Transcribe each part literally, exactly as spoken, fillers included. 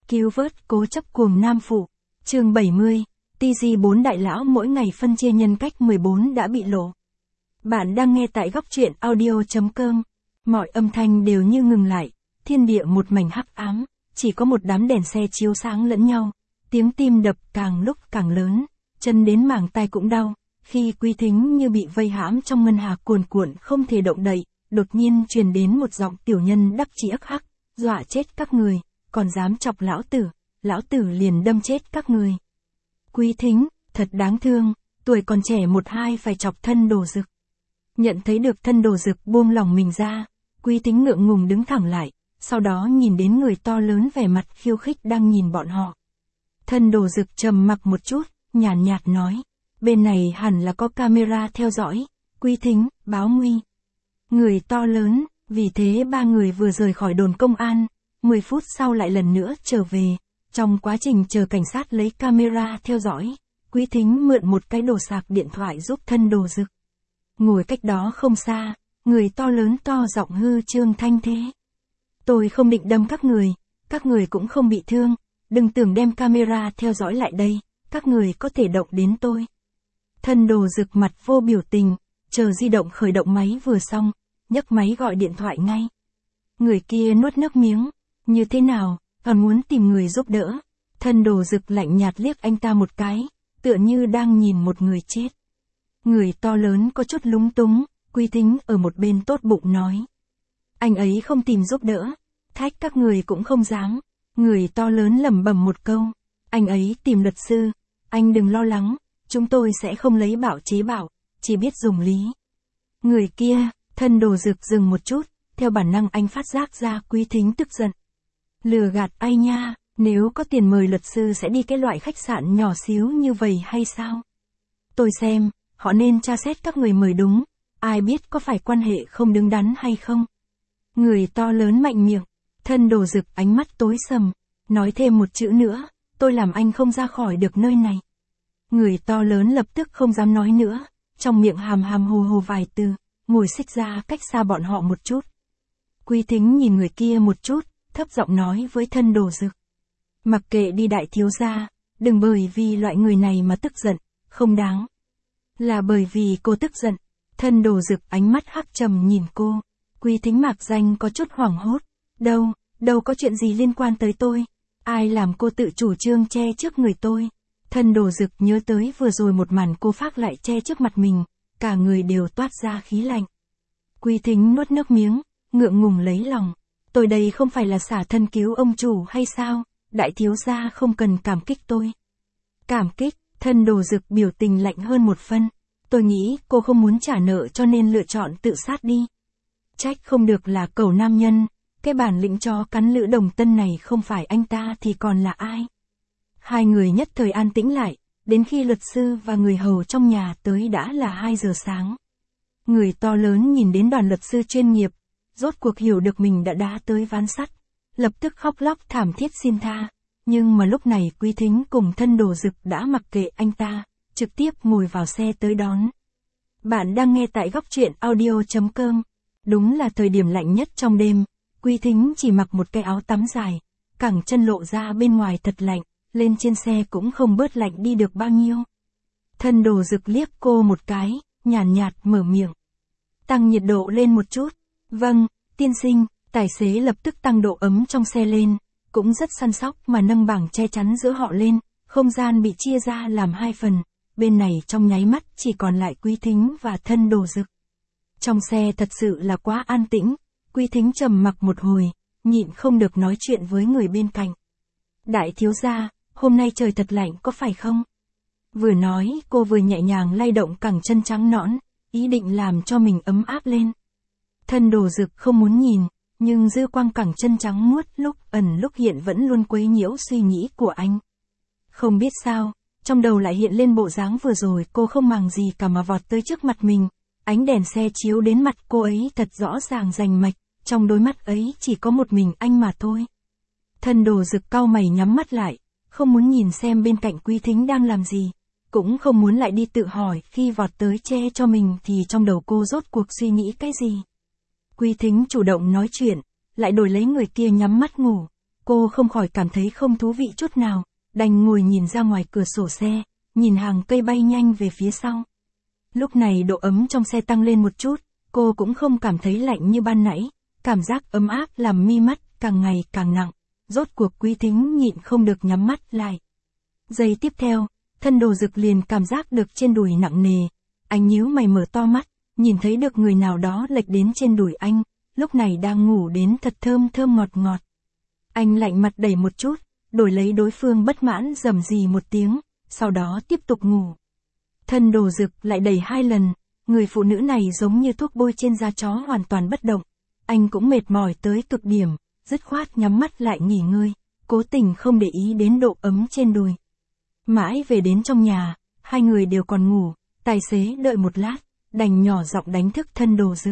Cứu vớt cố chấp cuồng nam phụ. Chương bảy mươi, tê giê bốn đại lão mỗi ngày phân chia nhân cách mười bốn đã bị lộ. Bạn đang nghe tại góc truyện audio chấm com. Mọi âm thanh đều như ngừng lại, thiên địa một mảnh hắc ám, chỉ có một đám đèn xe chiếu sáng lẫn nhau. Tiếng tim đập càng lúc càng lớn, chân đến màng tai cũng đau, khi Quý Thính như bị vây hãm trong ngân hà cuồn cuộn không thể động đậy, đột nhiên truyền đến một giọng tiểu nhân đắc chí ức hắc, dọa chết các người, còn dám chọc lão tử, lão tử liền đâm chết các người. Quý Thính, thật đáng thương, tuổi còn trẻ một hai phải chọc thân Đồ Dực. Nhận thấy được thân Đồ Dực buông lỏng mình ra, Quý Thính ngượng ngùng đứng thẳng lại, sau đó nhìn đến người to lớn vẻ mặt khiêu khích đang nhìn bọn họ. Thân Đồ Dực trầm mặc một chút, nhàn nhạt nói, bên này hẳn là có camera theo dõi. Quý Thính, báo nguy. Người to lớn, vì thế ba người vừa rời khỏi đồn công an, mười phút sau lại lần nữa trở về. Trong quá trình chờ cảnh sát lấy camera theo dõi, Quý Thính mượn một cái đồ sạc điện thoại giúp thân Đồ Dực. Ngồi cách đó không xa, người to lớn to giọng hư trương thanh thế. Tôi không định đâm các người, các người cũng không bị thương, đừng tưởng đem camera theo dõi lại đây, các người có thể động đến tôi. Thân Đồ Dực mặt vô biểu tình, chờ di động khởi động máy vừa xong, nhấc máy gọi điện thoại ngay. Người kia nuốt nước miếng, như thế nào, còn muốn tìm người giúp đỡ. Thân Đồ Dực lạnh nhạt liếc anh ta một cái, tựa như đang nhìn một người chết. Người to lớn có chút lúng túng, Quý Thính ở một bên tốt bụng nói. Anh ấy không tìm giúp đỡ, thách các người cũng không dám. Người to lớn lẩm bẩm một câu, anh ấy tìm luật sư, anh đừng lo lắng, chúng tôi sẽ không lấy bạo chế bạo, chỉ biết dùng lý. Người kia, thân Đồ Dực dừng một chút, theo bản năng anh phát giác ra Quý Thính tức giận. Lừa gạt ai nha, nếu có tiền mời luật sư sẽ đi cái loại khách sạn nhỏ xíu như vậy hay sao? Tôi xem, họ nên tra xét các người mời đúng, ai biết có phải quan hệ không đứng đắn hay không? Người to lớn mạnh miệng, thân Đồ Dực ánh mắt tối sầm, nói thêm một chữ nữa, tôi làm anh không ra khỏi được nơi này. Người to lớn lập tức không dám nói nữa, trong miệng hàm hàm hồ hồ vài từ, ngồi xích ra cách xa bọn họ một chút. Quý Thính nhìn người kia một chút, thấp giọng nói với thân Đồ Dực. Mặc kệ đi đại thiếu gia, đừng bởi vì loại người này mà tức giận, không đáng. Là bởi vì cô tức giận. Thân Đồ Dực ánh mắt hắc trầm nhìn cô. Quý Thính mạc danh có chút hoảng hốt. Đâu, đâu có chuyện gì liên quan tới tôi. Ai làm cô tự chủ trương che trước người tôi. Thân Đồ Dực nhớ tới vừa rồi một màn cô phác lại che trước mặt mình, cả người đều toát ra khí lạnh. Quý Thính nuốt nước miếng, ngượng ngùng lấy lòng. Tôi đây không phải là xả thân cứu ông chủ hay sao, đại thiếu gia không cần cảm kích tôi. Cảm kích, thân Đồ Dực biểu tình lạnh hơn một phân. Tôi nghĩ cô không muốn trả nợ cho nên lựa chọn tự sát đi. Trách không được là cẩu nam nhân, cái bản lĩnh chó cắn Lữ Đồng Tân này không phải anh ta thì còn là ai. Hai người nhất thời an tĩnh lại, đến khi luật sư và người hầu trong nhà tới đã là hai giờ sáng. Người to lớn nhìn đến đoàn luật sư chuyên nghiệp, rốt cuộc hiểu được mình đã đá tới ván sắt, lập tức khóc lóc thảm thiết xin tha, nhưng mà lúc này Quý Thính cùng thân Đồ Dực đã mặc kệ anh ta, trực tiếp ngồi vào xe tới đón. Bạn đang nghe tại góc truyện audio chấm com. Đúng là thời điểm lạnh nhất trong đêm, Quý Thính chỉ mặc một cái áo tắm dài, cẳng chân lộ ra bên ngoài thật lạnh, lên trên xe cũng không bớt lạnh đi được bao nhiêu. Thân Đồ Dực liếc cô một cái, nhàn nhạt mở miệng. Tăng nhiệt độ lên một chút. Vâng, tiên sinh. Tài xế lập tức tăng độ ấm trong xe lên, cũng rất săn sóc mà nâng bảng che chắn giữa họ lên, không gian bị chia ra làm hai phần, bên này trong nháy mắt chỉ còn lại Quý Thính và thân Đồ Dực. Trong xe thật sự là quá an tĩnh, Quý Thính trầm mặc một hồi, nhịn không được nói chuyện với người bên cạnh. Đại thiếu gia, hôm nay trời thật lạnh có phải không? Vừa nói cô vừa nhẹ nhàng lay động cẳng chân trắng nõn, ý định làm cho mình ấm áp lên. Thân Đồ Dực không muốn nhìn, nhưng dư quang cẳng chân trắng muốt lúc ẩn lúc hiện vẫn luôn quấy nhiễu suy nghĩ của anh. Không biết sao, trong đầu lại hiện lên bộ dáng vừa rồi cô không màng gì cả mà vọt tới trước mặt mình, ánh đèn xe chiếu đến mặt cô ấy thật rõ ràng rành mạch, trong đôi mắt ấy chỉ có một mình anh mà thôi. Thân Đồ Dực cau mày nhắm mắt lại, không muốn nhìn xem bên cạnh Quý Thính đang làm gì, cũng không muốn lại đi tự hỏi khi vọt tới che cho mình thì trong đầu cô rốt cuộc suy nghĩ cái gì. Quý Thính chủ động nói chuyện, lại đổi lấy người kia nhắm mắt ngủ. cô không khỏi cảm thấy không thú vị chút nào, đành ngồi nhìn ra ngoài cửa sổ xe, nhìn hàng cây bay nhanh về phía sau. Lúc này độ ấm trong xe tăng lên một chút, cô cũng không cảm thấy lạnh như ban nãy, cảm giác ấm áp làm mi mắt càng ngày càng nặng, rốt cuộc Quý Thính nhịn không được nhắm mắt lại. Giây tiếp theo, thân Đồ Dực liền cảm giác được trên đùi nặng nề, anh nhíu mày mở to mắt, nhìn thấy được người nào đó lệch đến trên đùi anh, lúc này đang ngủ đến thật thơm thơm ngọt ngọt. Anh lạnh mặt đẩy một chút, đổi lấy đối phương bất mãn rầm rì một tiếng, sau đó tiếp tục ngủ. Thân Đồ Dực lại đẩy hai lần, người phụ nữ này giống như thuốc bôi trên da chó hoàn toàn bất động. Anh cũng mệt mỏi tới cực điểm, dứt khoát nhắm mắt lại nghỉ ngơi, cố tình không để ý đến độ ấm trên đùi. Mãi về đến trong nhà, hai người đều còn ngủ, tài xế đợi một lát, đành nhỏ giọng đánh thức thân Đồ Dực.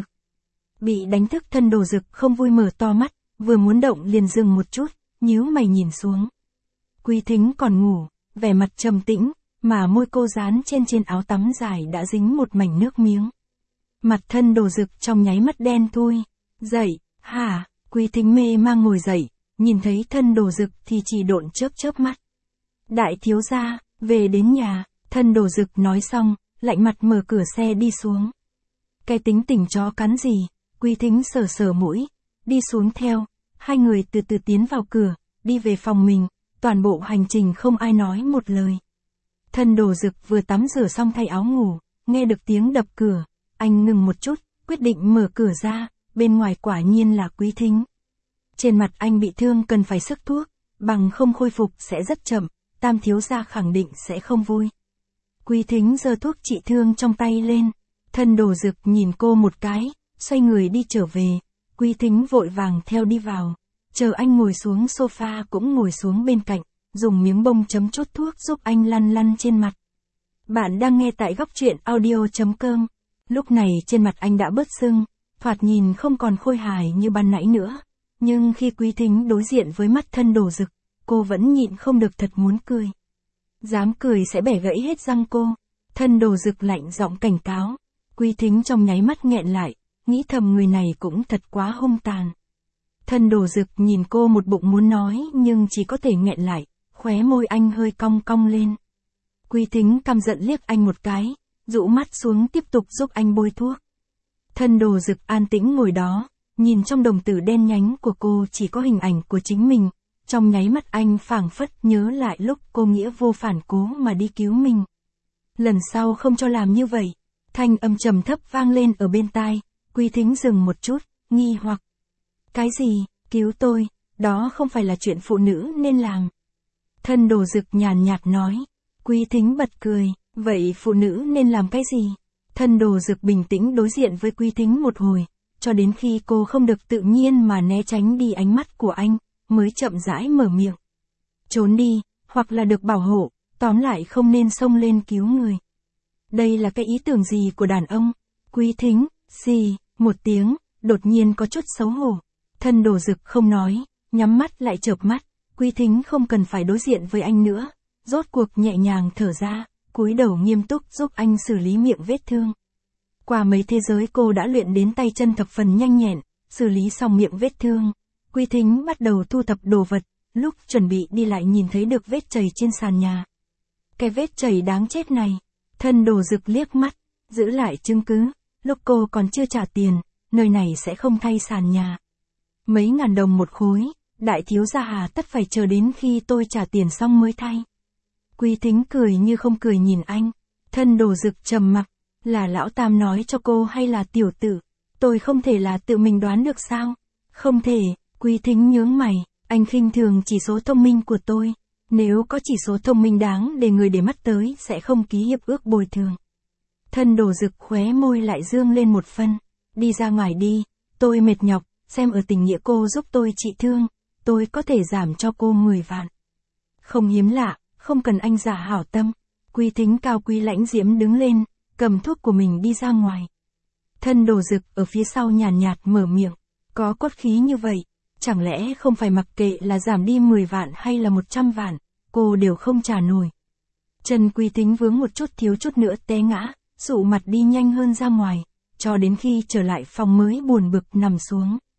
Bị đánh thức thân Đồ Dực không vui mở to mắt, vừa muốn động liền dừng một chút, nhíu mày nhìn xuống. Quý Thính còn ngủ, vẻ mặt trầm tĩnh, mà môi cô dán trên trên áo tắm dài đã dính một mảnh nước miếng. Mặt thân Đồ Dực trong nháy mắt đen thui. Dậy, hả? Quý Thính mê mang ngồi dậy, nhìn thấy thân Đồ Dực thì chỉ độn chớp chớp mắt. Đại thiếu gia, về đến nhà, thân Đồ Dực nói xong, lạnh mặt mở cửa xe đi xuống. Cái tính tình chó cắn gì? Quý Thính sờ sờ mũi, đi xuống theo, hai người từ từ tiến vào cửa, đi về phòng mình, toàn bộ hành trình không ai nói một lời. Thân Đồ Dực vừa tắm rửa xong thay áo ngủ, nghe được tiếng đập cửa, anh ngừng một chút, quyết định mở cửa ra, bên ngoài quả nhiên là Quý Thính. Trên mặt anh bị thương cần phải sức thuốc, bằng không khôi phục sẽ rất chậm, Tam thiếu gia khẳng định sẽ không vui. Quý Thính giơ thuốc trị thương trong tay lên, thân Đồ Dực nhìn cô một cái, xoay người đi trở về, Quý Thính vội vàng theo đi vào, chờ anh ngồi xuống sofa cũng ngồi xuống bên cạnh, dùng miếng bông chấm chút thuốc giúp anh lăn lăn trên mặt. Bạn đang nghe tại góc truyện audio chấm com. Lúc này trên mặt anh đã bớt sưng, thoạt nhìn không còn khôi hài như ban nãy nữa, nhưng khi Quý Thính đối diện với mắt thân Đồ Dực, cô vẫn nhịn không được thật muốn cười. Dám cười sẽ bẻ gãy hết răng cô. Thân Đồ Dực lạnh giọng cảnh cáo. Quý Thính trong nháy mắt nghẹn lại, nghĩ thầm người này cũng thật quá hung tàn. Thân Đồ Dực nhìn cô một bụng muốn nói nhưng chỉ có thể nghẹn lại, khóe môi anh hơi cong cong lên. Quý Thính căm giận liếc anh một cái, dụ mắt xuống tiếp tục giúp anh bôi thuốc. Thân Đồ Dực an tĩnh ngồi đó, nhìn trong đồng tử đen nhánh của cô chỉ có hình ảnh của chính mình, trong nháy mắt anh phảng phất nhớ lại lúc cô nghĩa vô phản cố mà đi cứu mình. Lần sau không cho làm như vậy. Thanh âm trầm thấp vang lên ở bên tai, Quý Thính dừng một chút, nghi hoặc. Cái gì, cứu tôi, đó không phải là chuyện phụ nữ nên làm. Thân Đồ Dực nhàn nhạt nói. Quý Thính bật cười, vậy phụ nữ nên làm cái gì? Thân Đồ Dực bình tĩnh đối diện với Quý Thính một hồi, cho đến khi cô không được tự nhiên mà né tránh đi ánh mắt của anh, mới chậm rãi mở miệng. Trốn đi, hoặc là được bảo hộ, tóm lại không nên xông lên cứu người. Đây là cái ý tưởng gì của đàn ông? Quý Thính, xì, một tiếng, đột nhiên có chút xấu hổ. Thân Đồ Dực không nói, nhắm mắt lại chợp mắt, Quý Thính không cần phải đối diện với anh nữa, rốt cuộc nhẹ nhàng thở ra, cúi đầu nghiêm túc giúp anh xử lý miệng vết thương. Qua mấy thế giới cô đã luyện đến tay chân thập phần nhanh nhẹn, xử lý xong miệng vết thương. Quý Thính bắt đầu thu thập đồ vật, lúc chuẩn bị đi lại nhìn thấy được vết chảy trên sàn nhà. Cái vết chảy đáng chết này, thân Đồ Dực liếc mắt, giữ lại chứng cứ, lúc cô còn chưa trả tiền, nơi này sẽ không thay sàn nhà. Mấy ngàn đồng một khối, đại thiếu gia hà tất phải chờ đến khi tôi trả tiền xong mới thay. Quý Thính cười như không cười nhìn anh, thân Đồ Dực trầm mặc, là lão Tam nói cho cô hay là tiểu tử, tôi không thể là tự mình đoán được sao? Không thể. Quý Thính nhướng mày, anh khinh thường chỉ số thông minh của tôi, nếu có chỉ số thông minh đáng để người để mắt tới sẽ không ký hiệp ước bồi thường. Thân Đồ Dực khóe môi lại dương lên một phân, đi ra ngoài đi, tôi mệt nhọc, xem ở tình nghĩa cô giúp tôi trị thương, tôi có thể giảm cho cô mười vạn. Không hiếm lạ, không cần anh giả hảo tâm. Quý Thính cao quý lãnh diễm đứng lên, cầm thuốc của mình đi ra ngoài. Thân Đồ Dực ở phía sau nhàn nhạt mở miệng, có cốt khí như vậy. Chẳng lẽ không phải mặc kệ là giảm đi mười vạn hay là một trăm vạn, cô đều không trả nổi. Trần Quý Thính vướng một chút thiếu chút nữa té ngã, dụ mặt đi nhanh hơn ra ngoài, cho đến khi trở lại phòng mới buồn bực nằm xuống.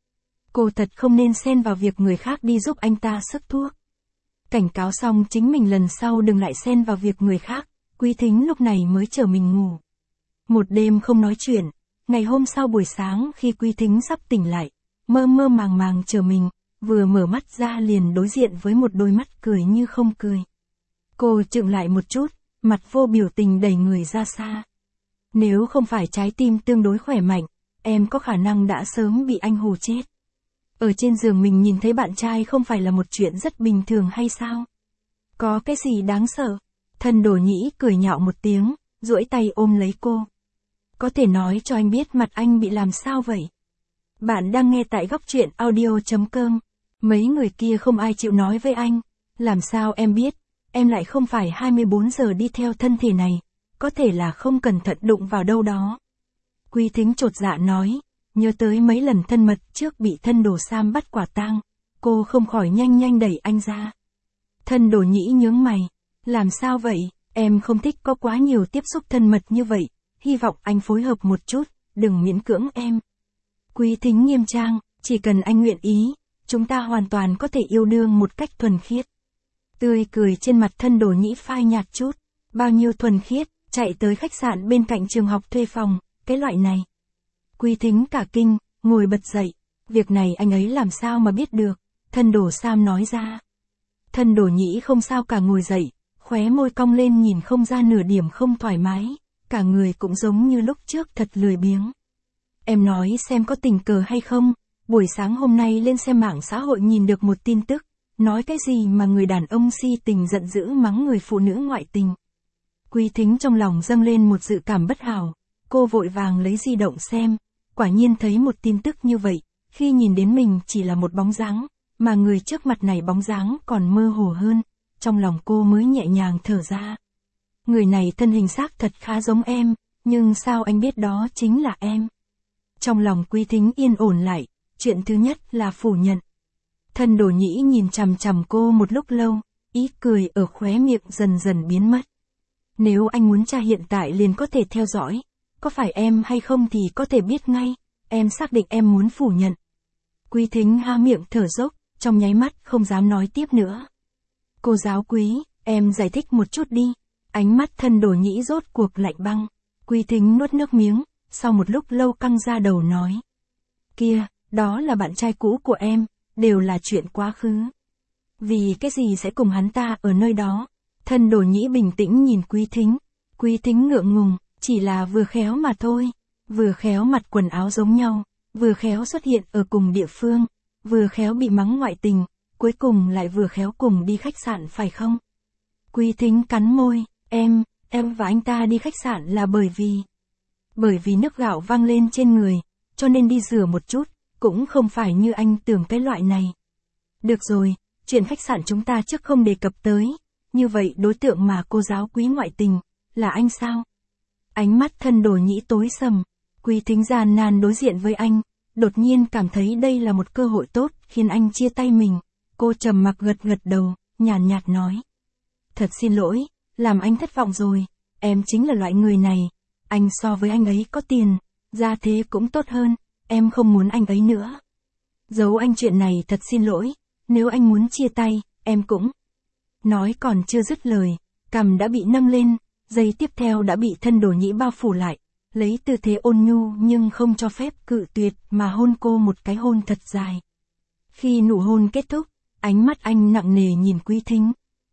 Cô thật không nên xen vào việc người khác đi giúp anh ta sức thuốc. Cảnh cáo xong chính mình lần sau đừng lại xen vào việc người khác, Quý Thính lúc này mới chở mình ngủ. Một đêm không nói chuyện, ngày hôm sau buổi sáng khi Quý Thính sắp tỉnh lại, mơ mơ màng màng chờ mình, vừa mở mắt ra liền đối diện với một đôi mắt cười như không cười. Cô chững lại một chút, mặt vô biểu tình đẩy người ra xa. Nếu không phải trái tim tương đối khỏe mạnh, em có khả năng đã sớm bị anh hù chết. Ở trên giường mình nhìn thấy bạn trai không phải là một chuyện rất bình thường hay sao? Có cái gì đáng sợ? Thân Đồ Nhĩ cười nhạo một tiếng, duỗi tay ôm lấy cô. Có thể nói cho anh biết mặt anh bị làm sao vậy? Bạn đang nghe tại góc truyện audio chấm com. Mấy người kia không ai chịu nói với anh. Làm sao em biết? Em lại không phải hai mươi bốn giờ đi theo thân thể này. Có thể là không cẩn thận đụng vào đâu đó. Quý Thính chột dạ nói. Nhớ tới mấy lần thân mật trước bị Thân Đồ Sam bắt quả tang. Cô không khỏi nhanh nhanh đẩy anh ra. Thân Đồ Nhĩ nhướng mày. Làm sao vậy? Em không thích có quá nhiều tiếp xúc thân mật như vậy. Hy vọng anh phối hợp một chút, đừng miễn cưỡng em. Quý Thính nghiêm trang, chỉ cần anh nguyện ý, chúng ta hoàn toàn có thể yêu đương một cách thuần khiết. Tươi cười trên mặt Thân Đồ Nhĩ phai nhạt chút. Bao nhiêu thuần khiết, chạy tới khách sạn bên cạnh trường học thuê phòng, cái loại này. Quý Thính cả kinh, ngồi bật dậy. Việc này anh ấy làm sao mà biết được, Thân Đồ Sam nói ra. Thân Đồ Nhĩ không sao cả ngồi dậy, khóe môi cong lên nhìn không ra nửa điểm không thoải mái, cả người cũng giống như lúc trước thật lười biếng. Em nói xem có tình cờ hay không, buổi sáng hôm nay lên xem mạng xã hội nhìn được một tin tức, nói cái gì mà người đàn ông si tình giận dữ mắng người phụ nữ ngoại tình. Quý Thính trong lòng dâng lên một dự cảm bất hảo, cô vội vàng lấy di động xem, quả nhiên thấy một tin tức như vậy, khi nhìn đến mình chỉ là một bóng dáng, mà người trước mặt này bóng dáng còn mơ hồ hơn, trong lòng cô mới nhẹ nhàng thở ra. Người này thân hình xác thật khá giống em, nhưng sao anh biết đó chính là em? Trong lòng Quý Thính yên ổn lại, chuyện thứ nhất là phủ nhận. Thân Đồ Nhĩ nhìn chằm chằm cô một lúc lâu, ý cười ở khóe miệng dần dần biến mất. Nếu anh muốn tra hiện tại liền có thể theo dõi, có phải em hay không thì có thể biết ngay, em xác định em muốn phủ nhận. Quý Thính há miệng thở dốc, trong nháy mắt không dám nói tiếp nữa. Cô giáo Quý, em giải thích một chút đi. Ánh mắt Thân Đồ Nhĩ rốt cuộc lạnh băng. Quý Thính nuốt nước miếng, sau một lúc lâu căng ra đầu nói. Kia, đó là bạn trai cũ của em, đều là chuyện quá khứ. Vì cái gì sẽ cùng hắn ta ở nơi đó? Thân Đồ Nhĩ bình tĩnh nhìn Quý Thính. Quý Thính ngượng ngùng, chỉ là vừa khéo mà thôi. Vừa khéo mặc quần áo giống nhau, vừa khéo xuất hiện ở cùng địa phương, vừa khéo bị mắng ngoại tình, cuối cùng lại vừa khéo cùng đi khách sạn phải không? Quý Thính cắn môi, em, em và anh ta đi khách sạn là bởi vì... Bởi vì nước gạo văng lên trên người, cho nên đi rửa một chút, cũng không phải như anh tưởng cái loại này. Được rồi, chuyện khách sạn chúng ta trước không đề cập tới, như vậy đối tượng mà cô giáo Quý ngoại tình, là anh sao? Ánh mắt Thân Đồ Nhĩ tối sầm, Quý Thính gian nan đối diện với anh, đột nhiên cảm thấy đây là một cơ hội tốt khiến anh chia tay mình. Cô trầm mặc gật gật đầu, nhàn nhạt nói. Thật xin lỗi, làm anh thất vọng rồi, em chính là loại người này, anh so với anh ấy có tiền, gia thế cũng tốt hơn, em không muốn anh ấy nữa. Giấu anh chuyện này thật xin lỗi, nếu anh muốn chia tay, em cũng. Nói còn chưa dứt lời, cằm đã bị nâng lên, giây tiếp theo đã bị Thân Đồ Nhĩ bao phủ lại, lấy tư thế ôn nhu nhưng không cho phép cự tuyệt mà hôn cô một cái hôn thật dài. Khi nụ hôn kết thúc, ánh mắt anh nặng nề nhìn Quý Thính.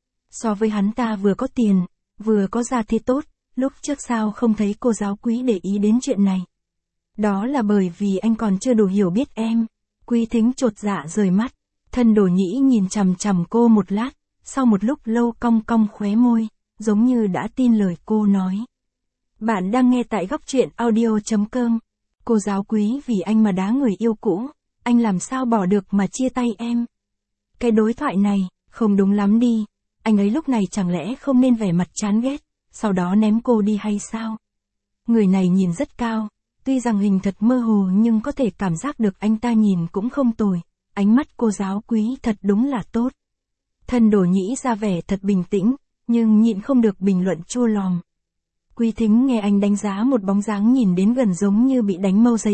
So với hắn ta vừa có tiền, vừa có gia thế tốt, lúc trước sao không thấy cô giáo Quý để ý đến chuyện này. Đó là bởi vì anh còn chưa đủ hiểu biết em. Quý Thính chột dạ rời mắt, Thân Đồ Nhĩ nhìn chằm chằm cô một lát, sau một lúc lâu cong cong khóe môi, giống như đã tin lời cô nói. Bạn đang nghe tại góc truyện audio chấm com. Cô giáo Quý vì anh mà đá người yêu cũ, anh làm sao bỏ được mà chia tay em. Cái đối thoại này, không đúng lắm đi, anh ấy lúc này chẳng lẽ không nên vẻ mặt chán ghét, sau đó ném cô đi hay sao? Người này nhìn rất cao, tuy rằng hình thật mơ hồ nhưng có thể cảm giác được anh ta nhìn cũng không tồi, ánh mắt cô giáo Quý thật đúng là tốt. Thân Đồ Nhĩ ra vẻ thật bình tĩnh, nhưng nhịn không được bình luận chua lòm. Quý Thính nghe anh đánh giá một bóng dáng nhìn đến gần giống như bị đánh mâu dây ích,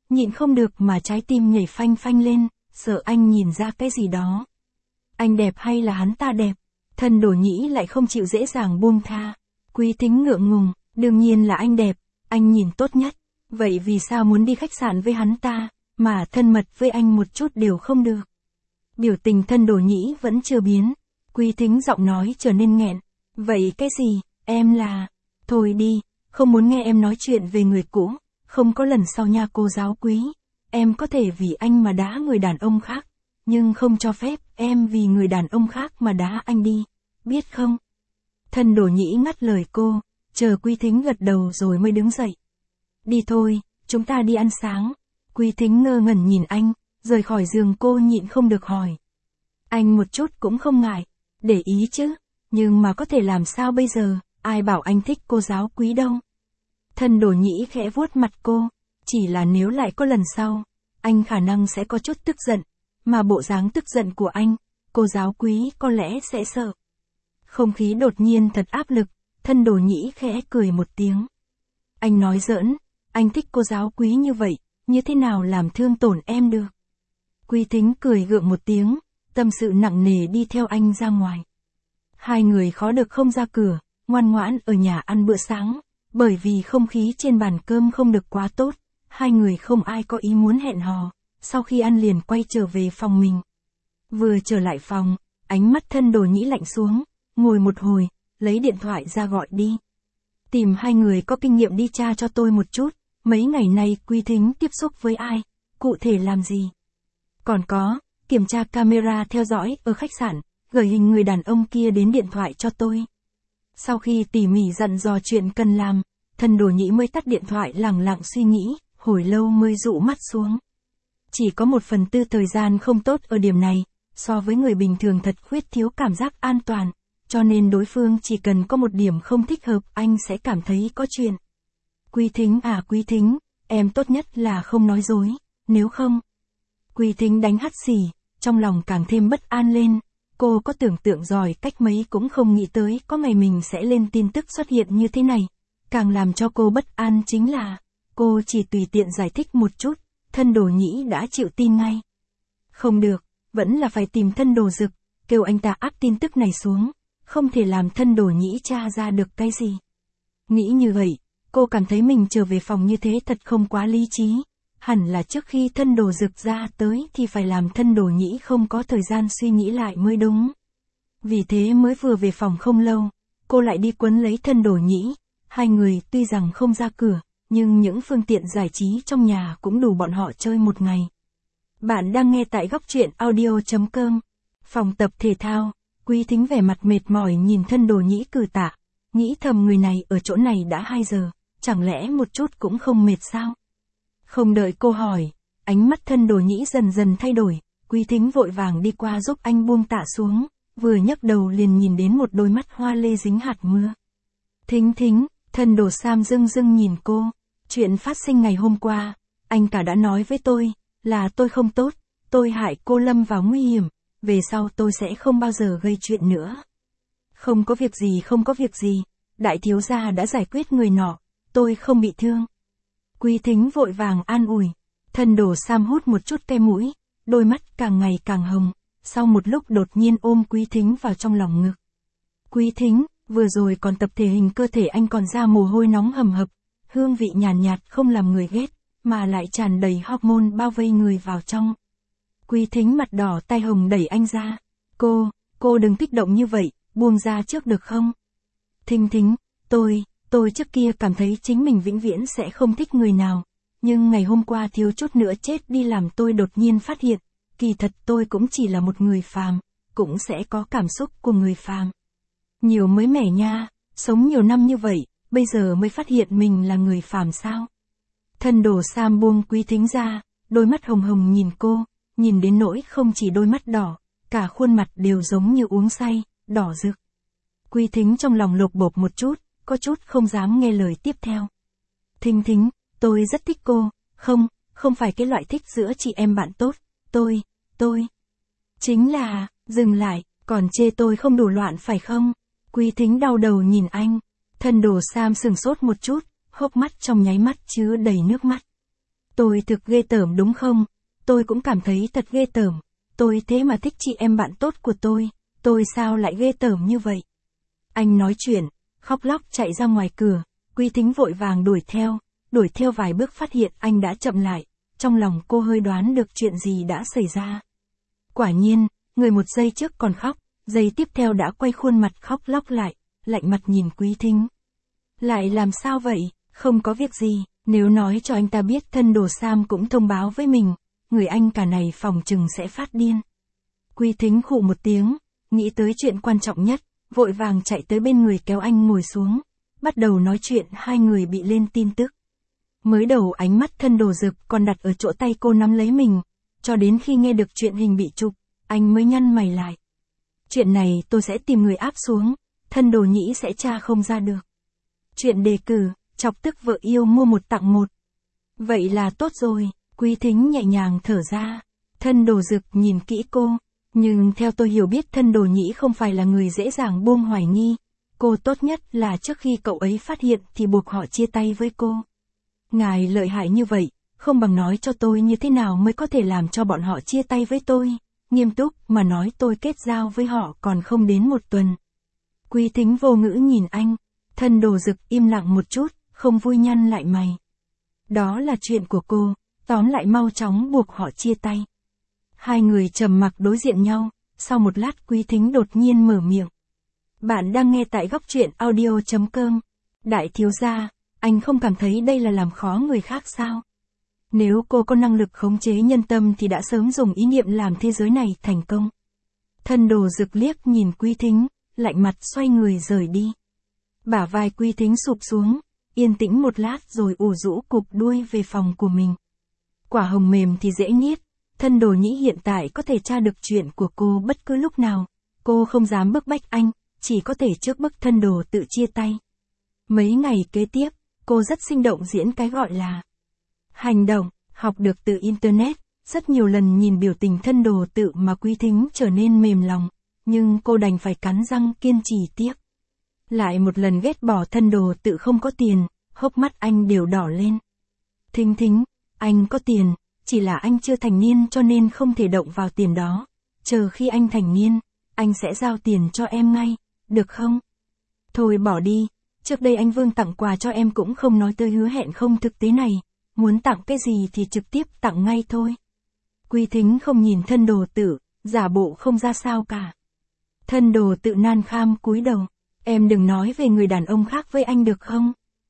nhịn không được mà trái tim nhảy phanh phanh lên, sợ anh nhìn ra cái gì đó. Anh đẹp hay là hắn ta đẹp? Thân Đổ Nhĩ lại không chịu dễ dàng buông tha. Quý Thính ngượng ngùng, đương nhiên là anh đẹp, anh nhìn tốt nhất. Vậy vì sao muốn đi khách sạn với hắn ta, mà thân mật với anh một chút đều không được? Biểu tình Thân Đổ Nhĩ vẫn chưa biến. Quý Thính giọng nói trở nên nghẹn. Vậy cái gì, em là... Thôi đi, không muốn nghe em nói chuyện về người cũ, không có lần sau nha cô giáo Quý. Em có thể vì anh mà đá người đàn ông khác, nhưng không cho phép em vì người đàn ông khác mà đá anh đi, biết không? Thân Đổ Nhĩ ngắt lời cô, chờ Quý Thính gật đầu rồi mới đứng dậy. Đi thôi, chúng ta đi ăn sáng. Quý Thính ngơ ngẩn nhìn anh, rời khỏi giường cô nhịn không được hỏi. Anh một chút cũng không ngại, để ý chứ, nhưng mà có thể làm sao bây giờ, ai bảo anh thích cô giáo Quý đâu. Thân Đổ Nhĩ khẽ vuốt mặt cô, chỉ là nếu lại có lần sau, anh khả năng sẽ có chút tức giận, mà bộ dáng tức giận của anh, cô giáo Quý có lẽ sẽ sợ. Không khí đột nhiên thật áp lực, Thân Đổ Nhĩ khẽ cười một tiếng. Anh nói giỡn, anh thích cô giáo Quý như vậy, như thế nào làm thương tổn em được? Quý Thính cười gượng một tiếng, tâm sự nặng nề đi theo anh ra ngoài. Hai người khó được không ra cửa, ngoan ngoãn ở nhà ăn bữa sáng, bởi vì không khí trên bàn cơm không được quá tốt, hai người không ai có ý muốn hẹn hò, sau khi ăn liền quay trở về phòng mình. Vừa trở lại phòng, ánh mắt Thân Đổ Nhĩ lạnh xuống, ngồi một hồi, lấy điện thoại ra gọi đi. Tìm hai người có kinh nghiệm đi tra cho tôi một chút, mấy ngày nay Quý Thính tiếp xúc với ai, cụ thể làm gì. Còn có, kiểm tra camera theo dõi ở khách sạn, gửi hình người đàn ông kia đến điện thoại cho tôi. Sau khi tỉ mỉ dặn dò chuyện cần làm, Thân Đổ Nhĩ mới tắt điện thoại lẳng lặng suy nghĩ, hồi lâu mới dụ mắt xuống. Chỉ có một phần tư thời gian không tốt ở điểm này, so với người bình thường thật khuyết thiếu cảm giác an toàn, cho nên đối phương chỉ cần có một điểm không thích hợp anh sẽ cảm thấy có chuyện. Quý Thính à Quý Thính, em tốt nhất là không nói dối, nếu không. Quý Thính đánh hắt xì, trong lòng càng thêm bất an lên. Cô có tưởng tượng giỏi cách mấy cũng không nghĩ tới có ngày mình sẽ lên tin tức xuất hiện như thế này. Càng làm cho cô bất an chính là, cô chỉ tùy tiện giải thích một chút, Thân Đổ Nhĩ đã chịu tin ngay. Không được, vẫn là phải tìm Thân Đổ Dực, kêu anh ta áp tin tức này xuống, không thể làm Thân Đổ Nhĩ tra ra được cái gì. Nghĩ như vậy, cô cảm thấy mình trở về phòng như thế thật không quá lý trí. Hẳn là trước khi Thân Đổ Dực ra tới thì phải làm Thân Đổ Nhĩ không có thời gian suy nghĩ lại mới đúng. Vì thế mới vừa về phòng không lâu, cô lại đi quấn lấy Thân Đổ Nhĩ. Hai người tuy rằng không ra cửa, nhưng những phương tiện giải trí trong nhà cũng đủ bọn họ chơi một ngày. Bạn đang nghe tại góc truyện audio chấm com. Phòng tập thể thao, Quý Thính vẻ mặt mệt mỏi nhìn Thân Đổ Nhĩ cử tạ, nghĩ thầm người này ở chỗ này đã hai giờ, chẳng lẽ một chút cũng không mệt sao? Không đợi cô hỏi, ánh mắt Thân Đổ Nhĩ dần dần thay đổi, Quý Thính vội vàng đi qua giúp anh buông tạ xuống, vừa nhấc đầu liền nhìn đến một đôi mắt hoa lê dính hạt mưa. Thính Thính, Thân Đổ Sam dưng dưng nhìn cô, chuyện phát sinh ngày hôm qua, anh cả đã nói với tôi, là tôi không tốt, tôi hại cô lâm vào nguy hiểm, về sau tôi sẽ không bao giờ gây chuyện nữa. Không có việc gì không có việc gì, đại thiếu gia đã giải quyết người nọ, tôi không bị thương. Quý Thính vội vàng an ủi, Thân Đổ Sam hút một chút cái mũi, đôi mắt càng ngày càng hồng, sau một lúc đột nhiên ôm Quý Thính vào trong lòng ngực. Quý Thính, vừa rồi còn tập thể hình cơ thể anh còn ra mồ hôi nóng hầm hập, hương vị nhàn nhạt, nhạt không làm người ghét, mà lại tràn đầy hormone bao vây người vào trong. Quý Thính mặt đỏ tay hồng đẩy anh ra, cô, cô đừng kích động như vậy, buông ra trước được không? Thính Thính, tôi... Tôi trước kia cảm thấy chính mình vĩnh viễn sẽ không thích người nào, nhưng ngày hôm qua thiếu chút nữa chết đi làm tôi đột nhiên phát hiện, kỳ thật tôi cũng chỉ là một người phàm, cũng sẽ có cảm xúc của người phàm. Nhiều mới mẻ nha, sống nhiều năm như vậy, bây giờ mới phát hiện mình là người phàm sao? Thân Đổ Sam buông Quý Thính ra, đôi mắt hồng hồng nhìn cô, nhìn đến nỗi không chỉ đôi mắt đỏ, cả khuôn mặt đều giống như uống say, đỏ rực. Quý Thính trong lòng lột bột một chút, có chút không dám nghe lời tiếp theo. Thính Thính, tôi rất thích cô, không, không phải cái loại thích giữa chị em bạn tốt, tôi, tôi. Chính là, dừng lại, còn chê tôi không đủ loạn phải không? Quý Thính đau đầu nhìn anh, Thân Đổ Sam sừng sốt một chút, hốc mắt trong nháy mắt chứa đầy nước mắt. Tôi thực ghê tởm đúng không? Tôi cũng cảm thấy thật ghê tởm. Tôi thế mà thích chị em bạn tốt của tôi. Tôi sao lại ghê tởm như vậy? Anh nói chuyện, khóc lóc chạy ra ngoài cửa. Quý Thính vội vàng đuổi theo. Đuổi theo vài bước phát hiện anh đã chậm lại. Trong lòng cô hơi đoán được chuyện gì đã xảy ra. Quả nhiên, người một giây trước còn khóc, giây tiếp theo đã quay khuôn mặt khóc lóc lại, lạnh mặt nhìn Quý Thính. Lại làm sao vậy? Không có việc gì, nếu nói cho anh ta biết thân đồ Sam cũng thông báo với mình, người anh cả này phòng chừng sẽ phát điên. Quý Thính khụ một tiếng, nghĩ tới chuyện quan trọng nhất, vội vàng chạy tới bên người kéo anh ngồi xuống, bắt đầu nói chuyện hai người bị lên tin tức. Mới đầu ánh mắt thân đồ Dực còn đặt ở chỗ tay cô nắm lấy mình, cho đến khi nghe được chuyện hình bị chụp, anh mới nhăn mày lại. Chuyện này tôi sẽ tìm người áp xuống, thân đồ Nhĩ sẽ tra không ra được. Chuyện đề cử, chọc tức vợ yêu mua một tặng một. Vậy là tốt rồi, Quý Thính nhẹ nhàng thở ra. Thân đồ Dực nhìn kỹ cô, nhưng theo tôi hiểu biết thân đồ Nhĩ không phải là người dễ dàng buông hoài nghi. Cô tốt nhất là trước khi cậu ấy phát hiện thì buộc họ chia tay với cô. Ngài lợi hại như vậy, không bằng nói cho tôi như thế nào mới có thể làm cho bọn họ chia tay với tôi. Nghiêm túc mà nói tôi kết giao với họ còn không đến một tuần. Quý Thính vô ngữ nhìn anh, thân đồ Dực im lặng một chút, không vui nhăn lại mày. Đó là chuyện của cô, tóm lại mau chóng buộc họ chia tay. Hai người trầm mặc đối diện nhau, sau một lát Quý Thính đột nhiên mở miệng. Bạn đang nghe tại góc truyện audio chấm com. Đại thiếu gia, anh không cảm thấy đây là làm khó người khác sao? Nếu cô có năng lực khống chế nhân tâm thì đã sớm dùng ý niệm làm thế giới này thành công. Thân đồ Dực liếc nhìn Quý Thính, lạnh mặt xoay người rời đi. Bả vai Quý Thính sụp xuống, yên tĩnh một lát rồi ủ rũ cụp đuôi về phòng của mình. Quả hồng mềm thì dễ nghiết, thân đồ Nhĩ hiện tại có thể tra được chuyện của cô bất cứ lúc nào. Cô không dám bức bách anh, chỉ có thể trước bức thân đồ tự chia tay. Mấy ngày kế tiếp, cô rất sinh động diễn cái gọi là hành động, học được từ Internet, rất nhiều lần nhìn biểu tình thân đồ tự mà Quý Thính trở nên mềm lòng, nhưng cô đành phải cắn răng kiên trì tiếp. Lại một lần ghét bỏ thân đồ tự không có tiền, hốc mắt anh đều đỏ lên. Thính Thính, anh có tiền, chỉ là anh chưa thành niên cho nên không thể động vào tiền đó. Chờ khi anh thành niên, anh sẽ giao tiền cho em ngay, được không? Thôi bỏ đi, trước đây anh Vương tặng quà cho em cũng không nói tới hứa hẹn không thực tế này, muốn tặng cái gì thì trực tiếp tặng ngay thôi. Quý Thính không nhìn thân đồ tự, giả bộ không ra sao cả. Thân đồ tự nan kham cúi đầu, em đừng nói về người đàn ông khác với anh được không?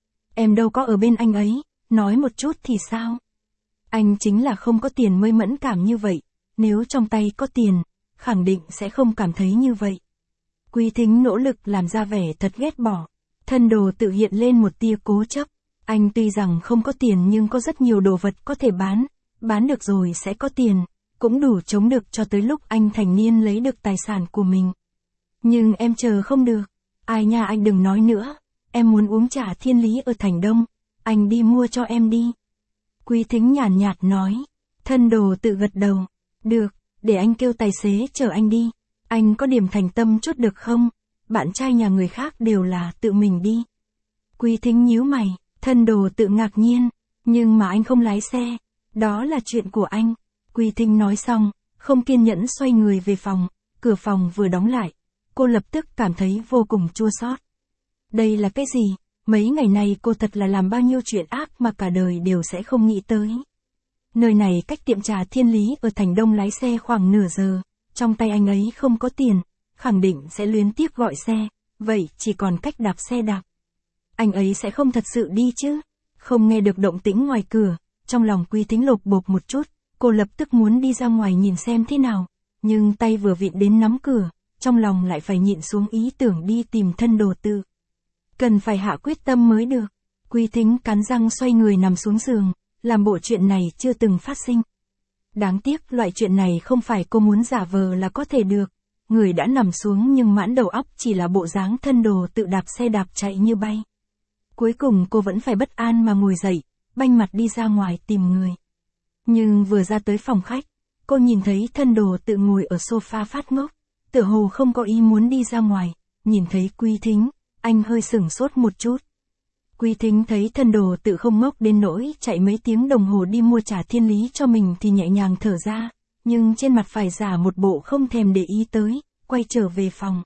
Em đâu có ở bên anh ấy, nói một chút thì sao? Anh chính là không có tiền mới mẫn cảm như vậy, nếu trong tay có tiền, khẳng định sẽ không cảm thấy như vậy. Quý Thính nỗ lực làm ra vẻ thật ghét bỏ, thân đồ tự hiện lên một tia cố chấp. Anh tuy rằng không có tiền nhưng có rất nhiều đồ vật có thể bán, bán được rồi sẽ có tiền, cũng đủ chống được cho tới lúc anh thành niên lấy được tài sản của mình. Nhưng em chờ không được, ai nha anh đừng nói nữa, em muốn uống trà thiên lý ở Thành Đông, anh đi mua cho em đi. Quý Thính nhàn nhạt, nhạt nói, thân đồ tự gật đầu, được, để anh kêu tài xế chở anh đi, anh có điểm thành tâm chút được không, bạn trai nhà người khác đều là tự mình đi. Quý Thính nhíu mày. Thân đồ tự ngạc nhiên, nhưng mà anh không lái xe, đó là chuyện của anh. Quý Thính nói xong, không kiên nhẫn xoay người về phòng, cửa phòng vừa đóng lại, cô lập tức cảm thấy vô cùng chua xót. Đây là cái gì? Mấy ngày này cô thật là làm bao nhiêu chuyện ác mà cả đời đều sẽ không nghĩ tới. Nơi này cách tiệm trà Thiên Lý ở Thành Đông lái xe khoảng nửa giờ, trong tay anh ấy không có tiền, khẳng định sẽ luyến tiếc gọi xe, vậy chỉ còn cách đạp xe đạp. Anh ấy sẽ không thật sự đi chứ? Không nghe được động tĩnh ngoài cửa, trong lòng Quý Thính lột bột một chút, cô lập tức muốn đi ra ngoài nhìn xem thế nào, nhưng tay vừa vịn đến nắm cửa, trong lòng lại phải nhịn xuống ý tưởng đi tìm thân đồ tự. Cần phải hạ quyết tâm mới được. Quý Thính cắn răng xoay người nằm xuống giường, làm bộ chuyện này chưa từng phát sinh. Đáng tiếc loại chuyện này không phải cô muốn giả vờ là có thể được. Người đã nằm xuống nhưng mãn đầu óc chỉ là bộ dáng thân đồ tự đạp xe đạp chạy như bay. Cuối cùng cô vẫn phải bất an mà ngồi dậy, banh mặt đi ra ngoài tìm người. Nhưng vừa ra tới phòng khách, cô nhìn thấy thân đồ tự ngồi ở sofa phát ngốc, tựa hồ không có ý muốn đi ra ngoài, nhìn thấy Quý Thính, anh hơi sửng sốt một chút. Quý Thính thấy thân đồ tự không ngốc đến nỗi chạy mấy tiếng đồng hồ đi mua trà thiên lý cho mình thì nhẹ nhàng thở ra, nhưng trên mặt phải giả một bộ không thèm để ý tới, quay trở về phòng.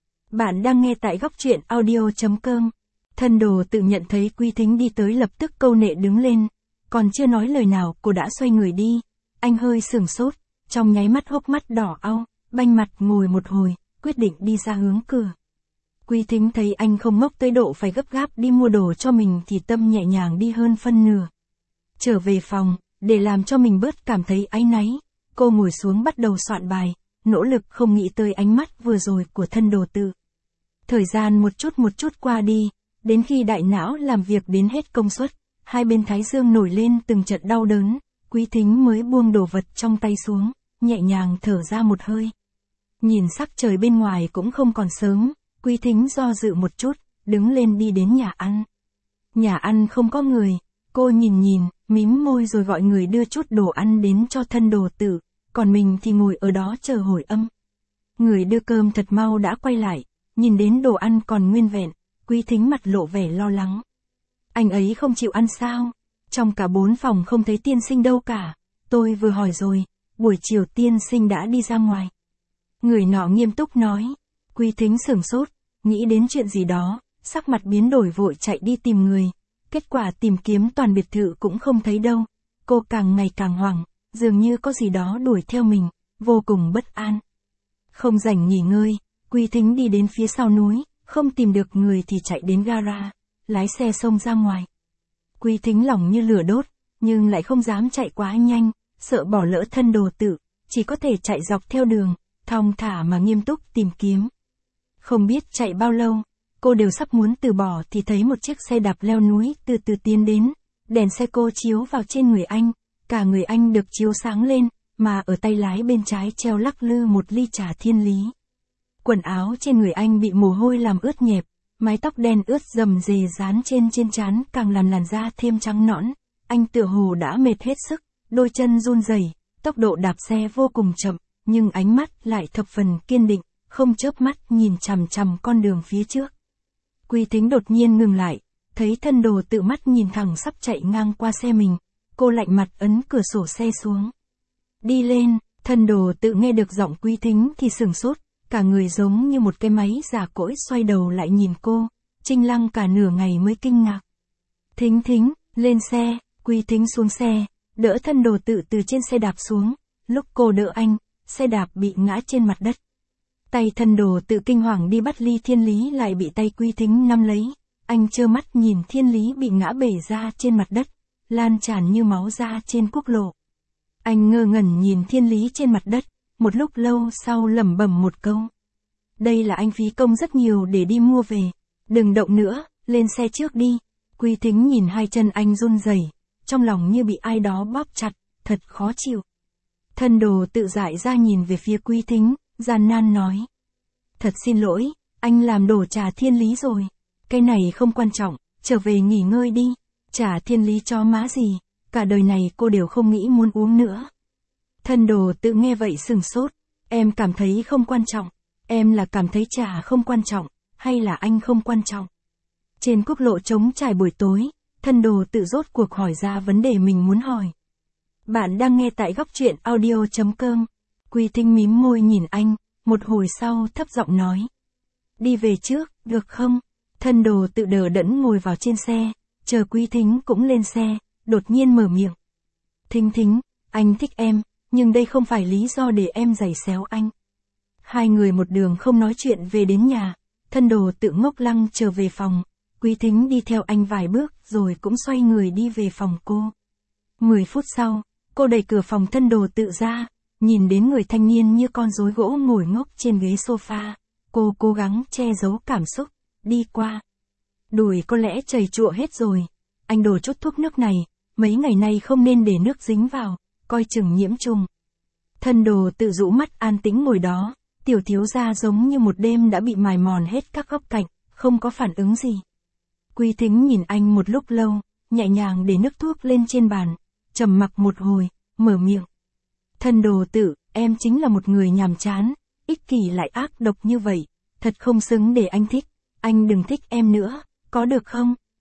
Bạn đang nghe tại góc truyện audio chấm com. Thân đồ tự nhận thấy Quý Thính đi tới lập tức câu nệ đứng lên, còn chưa nói lời nào cô đã xoay người đi. Anh hơi sửng sốt, trong nháy mắt hốc mắt đỏ au, banh mặt ngồi một hồi, quyết định đi ra hướng cửa. Quý Thính thấy anh không ngốc tới độ phải gấp gáp đi mua đồ cho mình thì tâm nhẹ nhàng đi hơn phân nửa. Trở về phòng, để làm cho mình bớt cảm thấy áy náy, cô ngồi xuống bắt đầu soạn bài, nỗ lực không nghĩ tới ánh mắt vừa rồi của thân đồ tự. Thời gian một chút một chút qua đi, đến khi đại não làm việc đến hết công suất, hai bên thái dương nổi lên từng trận đau đớn, Quý Thính mới buông đồ vật trong tay xuống, nhẹ nhàng thở ra một hơi. Nhìn sắc trời bên ngoài cũng không còn sớm, Quý Thính do dự một chút, đứng lên đi đến nhà ăn. Nhà ăn không có người, cô nhìn nhìn, mím môi rồi gọi người đưa chút đồ ăn đến cho thân đồ tự, còn mình thì ngồi ở đó chờ hồi âm. Người đưa cơm thật mau đã quay lại, nhìn đến đồ ăn còn nguyên vẹn, Quý Thính mặt lộ vẻ lo lắng. Anh ấy không chịu ăn sao? Trong cả bốn phòng không thấy tiên sinh đâu cả, tôi vừa hỏi rồi, buổi chiều tiên sinh đã đi ra ngoài. Người nọ nghiêm túc nói. Quý Thính sửng sốt, nghĩ đến chuyện gì đó, sắc mặt biến đổi vội chạy đi tìm người. Kết quả tìm kiếm toàn biệt thự cũng không thấy đâu. Cô càng ngày càng hoảng, dường như có gì đó đuổi theo mình, vô cùng bất an. Không rảnh nghỉ ngơi, Quý Thính đi đến phía sau núi, không tìm được người thì chạy đến gara, lái xe xông ra ngoài. Quý Thính lòng như lửa đốt, nhưng lại không dám chạy quá nhanh, sợ bỏ lỡ thân đồ tự, chỉ có thể chạy dọc theo đường, thong thả mà nghiêm túc tìm kiếm. Không biết chạy bao lâu, cô đều sắp muốn từ bỏ thì thấy một chiếc xe đạp leo núi từ từ tiến đến, đèn xe cô chiếu vào trên người anh, cả người anh được chiếu sáng lên, mà ở tay lái bên trái treo lắc lư một ly trà thiên lý. Quần áo trên người anh bị mồ hôi làm ướt nhẹp, mái tóc đen ướt rầm rề dán trên trên trán càng làm làn da thêm trắng nõn, anh tựa hồ đã mệt hết sức, đôi chân run rẩy, tốc độ đạp xe vô cùng chậm, nhưng ánh mắt lại thập phần kiên định, không chớp mắt nhìn chằm chằm con đường phía trước. Quý Thính đột nhiên ngừng lại, thấy thân đồ tự mắt nhìn thẳng sắp chạy ngang qua xe mình, cô lạnh mặt ấn cửa sổ xe xuống. Đi lên, thân đồ tự nghe được giọng Quý Thính thì sửng sốt, cả người giống như một cái máy giả cỗi xoay đầu lại nhìn cô, Trinh Lăng cả nửa ngày mới kinh ngạc. Thính Thính, lên xe, Quý Thính xuống xe, đỡ thân đồ tự từ trên xe đạp xuống, lúc cô đỡ anh, xe đạp bị ngã trên mặt đất. Tay thân đồ tự kinh hoàng đi bắt ly thiên lý lại bị tay Quý Thính nắm lấy, anh trơ mắt nhìn thiên lý bị ngã bể ra trên mặt đất, lan tràn như máu ra trên quốc lộ. Anh ngơ ngẩn nhìn thiên lý trên mặt đất, một lúc lâu sau lẩm bẩm một câu. Đây là anh phí công rất nhiều để đi mua về, đừng động nữa, lên xe trước đi. Quý Thính nhìn hai chân anh run rẩy, trong lòng như bị ai đó bóp chặt, thật khó chịu. Thân đồ tự dại ra nhìn về phía Quý Thính, gian nan nói. Thật xin lỗi, anh làm đổ trà thiên lý rồi. Cái này không quan trọng, trở về nghỉ ngơi đi. Trà thiên lý cho má gì, cả đời này cô đều không nghĩ muốn uống nữa. Thân đồ tự nghe vậy sừng sốt, em cảm thấy không quan trọng, em là cảm thấy trà không quan trọng, hay là anh không quan trọng? Trên quốc lộ trống trải buổi tối, thân đồ tự rốt cuộc hỏi ra vấn đề mình muốn hỏi. Bạn đang nghe tại góc truyện audio chấm com. Quý Thính mím môi nhìn anh, một hồi sau thấp giọng nói. Đi về trước, được không? Thân đồ tự đờ đẫn ngồi vào trên xe, chờ Quý Thính cũng lên xe, đột nhiên mở miệng. Thính Thính, anh thích em, nhưng đây không phải lý do để em giày xéo anh. Hai người một đường không nói chuyện về đến nhà, thân đồ tự ngốc lăng trở về phòng, Quý Thính đi theo anh vài bước rồi cũng xoay người đi về phòng cô. Mười phút sau, cô đẩy cửa phòng thân đồ tự ra, nhìn đến người thanh niên như con rối gỗ ngồi ngốc trên ghế sofa, cô cố gắng che giấu cảm xúc, đi qua. Đùi có lẽ chảy chụa hết rồi, anh đổ chút thuốc nước này, mấy ngày nay không nên để nước dính vào, coi chừng nhiễm trùng. Thân đồ tự rũ mắt an tĩnh ngồi đó, tiểu thiếu gia giống như một đêm đã bị mài mòn hết các góc cạnh, không có phản ứng gì. Quý Thính nhìn anh một lúc lâu, nhẹ nhàng để nước thuốc lên trên bàn, trầm mặc một hồi, mở miệng. Thân đồ tự, em chính là một người nhàm chán, ích kỷ lại ác độc như vậy, thật không xứng để anh thích, anh đừng thích em nữa, có được không?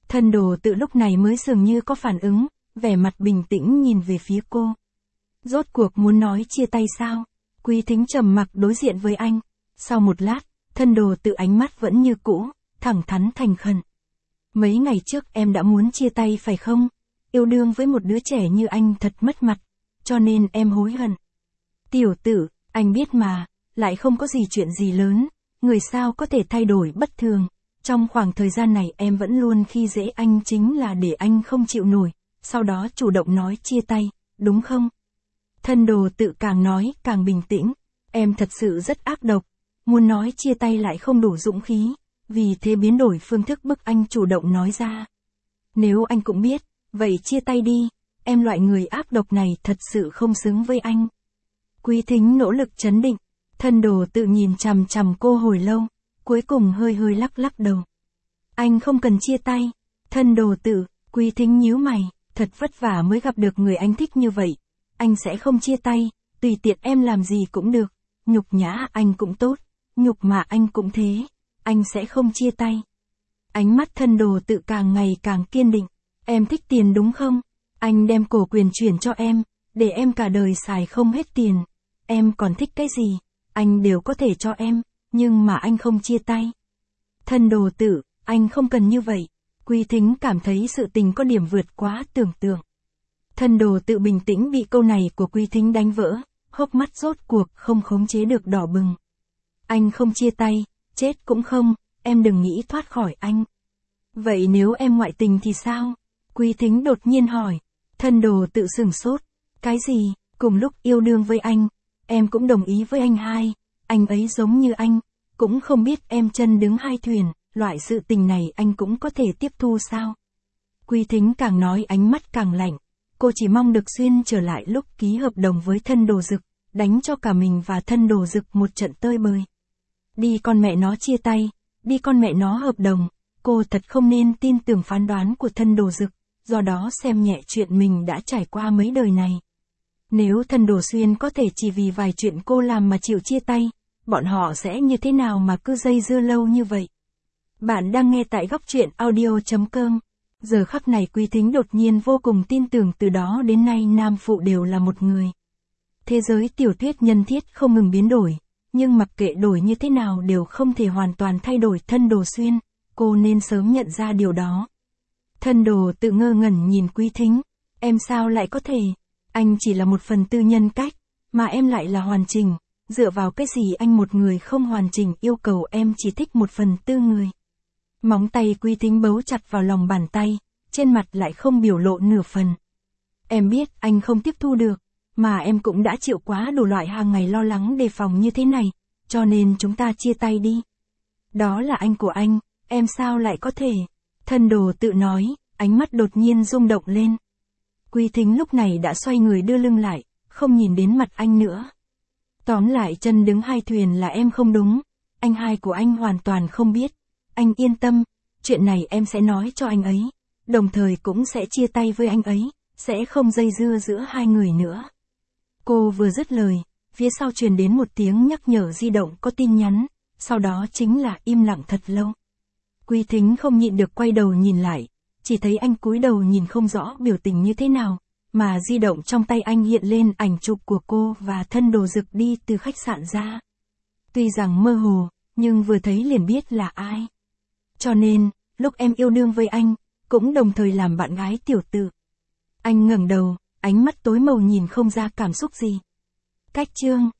Thân đồ tự lúc này mới dường như có phản ứng, vẻ mặt bình tĩnh nhìn về phía cô. Rốt cuộc muốn nói chia tay sao? Quý Thính trầm mặc đối diện với anh. Sau một lát, thân đồ tự ánh mắt vẫn như cũ, thẳng thắn thành khẩn. Mấy ngày trước em đã muốn chia tay phải không? Yêu đương với một đứa trẻ như anh thật mất mặt, cho nên em hối hận. Tiểu tử, anh biết mà, lại không có gì chuyện gì lớn, người sao có thể thay đổi bất thường. Trong khoảng thời gian này em vẫn luôn khi dễ anh chính là để anh không chịu nổi, sau đó chủ động nói chia tay, đúng không? Thân đồ tự càng nói càng bình tĩnh, em thật sự rất ác độc, muốn nói chia tay lại không đủ dũng khí, vì thế biến đổi phương thức bức anh chủ động nói ra. Nếu anh cũng biết, vậy chia tay đi, em loại người ác độc này thật sự không xứng với anh. Quý Thính nỗ lực trấn định, thân đồ tự nhìn chằm chằm cô hồi lâu, cuối cùng hơi hơi lắc lắc đầu. Anh không cần chia tay. Thân đồ tự, Quý Thính nhíu mày, thật vất vả mới gặp được người anh thích như vậy. Anh sẽ không chia tay, tùy tiện em làm gì cũng được, nhục nhã anh cũng tốt, nhục mạ anh cũng thế, anh sẽ không chia tay. Ánh mắt thân đồ tự càng ngày càng kiên định, em thích tiền đúng không? Anh đem cổ quyền chuyển cho em, để em cả đời xài không hết tiền. Em còn thích cái gì, anh đều có thể cho em, nhưng mà anh không chia tay. Thân đồ tự, anh không cần như vậy. Quý Thính cảm thấy sự tình có điểm vượt quá tưởng tượng. Thân đồ tự bình tĩnh bị câu này của Quý Thính đánh vỡ, hốc mắt rốt cuộc không khống chế được đỏ bừng. Anh không chia tay, chết cũng không, em đừng nghĩ thoát khỏi anh. Vậy nếu em ngoại tình thì sao? Quý Thính đột nhiên hỏi. Thân đồ tự sửng sốt. Cái gì? Cùng lúc yêu đương với anh, em cũng đồng ý với anh hai, anh ấy giống như anh, cũng không biết em chân đứng hai thuyền, loại sự tình này anh cũng có thể tiếp thu sao? Quý Thính càng nói ánh mắt càng lạnh, cô chỉ mong được Xuyên trở lại lúc ký hợp đồng với thân đồ dực, đánh cho cả mình và thân đồ dực một trận tơi bời. Đi con mẹ nó chia tay, đi con mẹ nó hợp đồng, cô thật không nên tin tưởng phán đoán của thân đồ dực, do đó xem nhẹ chuyện mình đã trải qua mấy đời này. Nếu thân đồ Xuyên có thể chỉ vì vài chuyện cô làm mà chịu chia tay, bọn họ sẽ như thế nào mà cứ dây dưa lâu như vậy? Bạn đang nghe tại góc truyện audio chấm com. Giờ khắc này Quý Thính đột nhiên vô cùng tin tưởng từ đó đến nay nam phụ đều là một người. Thế giới tiểu thuyết nhân thiết không ngừng biến đổi, nhưng mặc kệ đổi như thế nào đều không thể hoàn toàn thay đổi thân đồ Xuyên, cô nên sớm nhận ra điều đó. Thân đồ tự ngơ ngẩn nhìn Quý Thính, em sao lại có thể, anh chỉ là một phần tư nhân cách, mà em lại là hoàn chỉnh, dựa vào cái gì anh một người không hoàn chỉnh yêu cầu em chỉ thích một phần tư người. Móng tay Quý Thính bấu chặt vào lòng bàn tay, trên mặt lại không biểu lộ nửa phần. Em biết anh không tiếp thu được, mà em cũng đã chịu quá đủ loại hàng ngày lo lắng đề phòng như thế này, cho nên chúng ta chia tay đi. Đó là anh của anh, em sao lại có thể? Thân đồ tự nói, ánh mắt đột nhiên rung động lên. Quý Thính lúc này đã xoay người đưa lưng lại, không nhìn đến mặt anh nữa. Tóm lại chân đứng hai thuyền là em không đúng, anh hai của anh hoàn toàn không biết. Anh yên tâm, chuyện này em sẽ nói cho anh ấy, đồng thời cũng sẽ chia tay với anh ấy, sẽ không dây dưa giữa hai người nữa. Cô vừa dứt lời, phía sau truyền đến một tiếng nhắc nhở di động có tin nhắn, sau đó chính là im lặng thật lâu. Quý Thính không nhịn được quay đầu nhìn lại, chỉ thấy anh cúi đầu nhìn không rõ biểu tình như thế nào, mà di động trong tay anh hiện lên ảnh chụp của cô và thân đồ dực đi từ khách sạn ra. Tuy rằng mơ hồ, nhưng vừa thấy liền biết là ai. Cho nên, lúc em yêu đương với anh, cũng đồng thời làm bạn gái tiểu tử. Anh ngẩng đầu, ánh mắt tối màu nhìn không ra cảm xúc gì. Cách chương